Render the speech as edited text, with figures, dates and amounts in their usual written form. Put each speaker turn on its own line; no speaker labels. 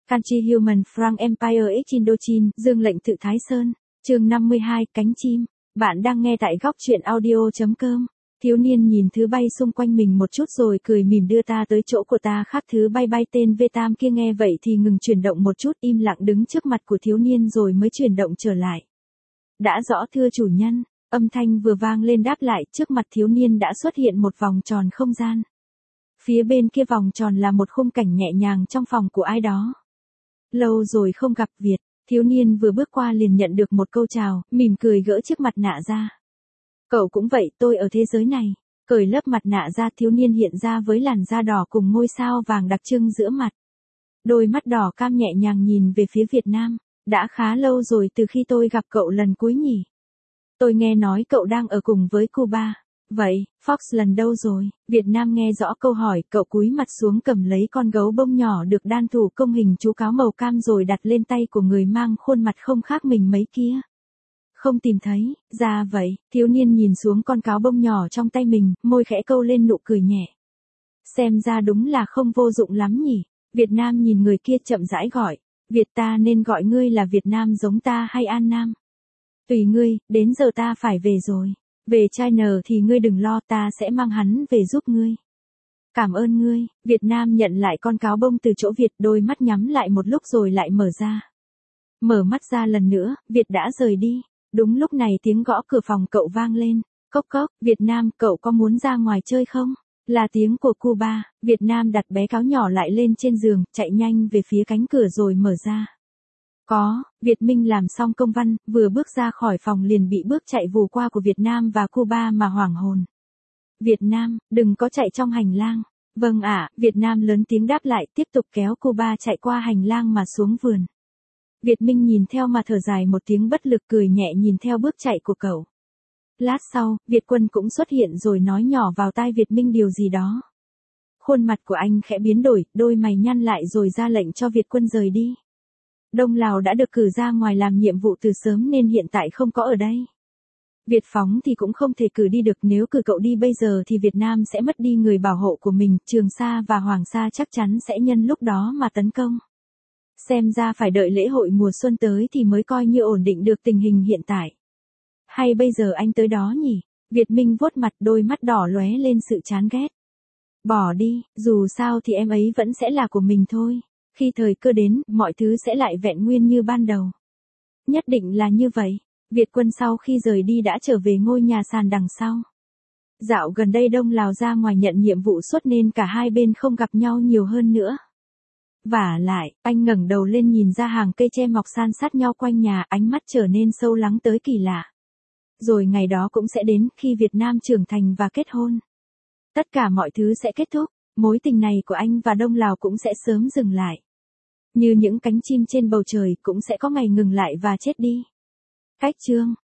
Country Human Frank Empire X Indochine, Dương lệnh tự Thái Sơn, chương 52, cánh chim. Bạn đang nghe tại góc truyện audio.com. Thiếu niên nhìn thứ bay xung quanh mình một chút rồi cười mỉm đưa ta tới chỗ của ta khác. Thứ bay bay tên V8 kia nghe vậy thì ngừng chuyển động một chút, im lặng đứng trước mặt của thiếu niên rồi mới chuyển động trở lại. Đã rõ thưa chủ nhân, âm thanh vừa vang lên đáp lại, trước mặt thiếu niên đã xuất hiện một vòng tròn không gian. Phía bên kia vòng tròn là một khung cảnh nhẹ nhàng trong phòng của ai đó. Lâu rồi không gặp Việt, thiếu niên vừa bước qua liền nhận được một câu chào, mỉm cười gỡ chiếc mặt nạ ra. Cậu cũng vậy, tôi ở thế giới này. Cởi lớp mặt nạ ra, thiếu niên hiện ra với làn da đỏ cùng ngôi sao vàng đặc trưng giữa mặt. Đôi mắt đỏ cam nhẹ nhàng nhìn về phía Việt Nam. Đã khá lâu rồi từ khi tôi gặp cậu lần cuối nhỉ? Tôi nghe nói cậu đang ở cùng với Cuba. Vậy, Fox lần đâu rồi? Việt Nam nghe rõ câu hỏi, cậu cúi mặt xuống cầm lấy con gấu bông nhỏ được đan thủ công hình chú cáo màu cam rồi đặt lên tay của người mang khuôn mặt không khác mình mấy kia. Không tìm thấy, ra vậy, thiếu niên nhìn xuống con cáo bông nhỏ trong tay mình, môi khẽ câu lên nụ cười nhẹ. Xem ra đúng là không vô dụng lắm nhỉ? Việt Nam nhìn người kia chậm rãi gọi. Việt, ta nên gọi ngươi là Việt Nam giống ta hay An Nam? Tùy ngươi, đến giờ ta phải về rồi. Về China thì ngươi đừng lo, ta sẽ mang hắn về giúp ngươi. Cảm ơn ngươi. Việt Nam nhận lại con cáo bông từ chỗ Việt, đôi mắt nhắm lại một lúc rồi lại mở ra. Mở mắt ra lần nữa, Việt đã rời đi. Đúng lúc này tiếng gõ cửa phòng cậu vang lên. Cốc cốc, Việt Nam, cậu có muốn ra ngoài chơi không? Là tiếng của Cuba. Việt Nam đặt bé cáo nhỏ lại lên trên giường, chạy nhanh về phía cánh cửa rồi mở ra. Có, Việt Minh làm xong công văn, vừa bước ra khỏi phòng liền bị bước chạy vù qua của Việt Nam và Cuba mà hoảng hồn. Việt Nam, đừng có chạy trong hành lang. Vâng ạ, Việt Nam lớn tiếng đáp lại, tiếp tục kéo Cuba chạy qua hành lang mà xuống vườn. Việt Minh nhìn theo mà thở dài một tiếng bất lực, cười nhẹ nhìn theo bước chạy của cậu. Lát sau, Việt Quân cũng xuất hiện rồi nói nhỏ vào tai Việt Minh điều gì đó. Khuôn mặt của anh khẽ biến đổi, đôi mày nhăn lại rồi ra lệnh cho Việt Quân rời đi. Đông Lào đã được cử ra ngoài làm nhiệm vụ từ sớm nên hiện tại không có ở đây. Việt Phóng thì cũng không thể cử đi được, nếu cử cậu đi bây giờ thì Việt Nam sẽ mất đi người bảo hộ của mình, Trường Sa và Hoàng Sa chắc chắn sẽ nhân lúc đó mà tấn công. Xem ra phải đợi lễ hội mùa xuân tới thì mới coi như ổn định được tình hình hiện tại. Hay bây giờ anh tới đó nhỉ? Việt Minh vuốt mặt, đôi mắt đỏ lóe lên sự chán ghét. Bỏ đi, dù sao thì em ấy vẫn sẽ là của mình thôi. Khi thời cơ đến, mọi thứ sẽ lại vẹn nguyên như ban đầu. Nhất định là như vậy. Việt Quân sau khi rời đi đã trở về ngôi nhà sàn đằng sau. Dạo gần đây Đông Lào ra ngoài nhận nhiệm vụ suốt nên cả hai bên không gặp nhau nhiều hơn nữa. Vả lại, anh ngẩng đầu lên nhìn ra hàng cây tre mọc san sát nhau quanh nhà, ánh mắt trở nên sâu lắng tới kỳ lạ. Rồi ngày đó cũng sẽ đến, khi Việt Nam trưởng thành và kết hôn. Tất cả mọi thứ sẽ kết thúc, mối tình này của anh và Đông Lào cũng sẽ sớm dừng lại. Như những cánh chim trên bầu trời cũng sẽ có ngày ngừng lại và chết đi. Cách chương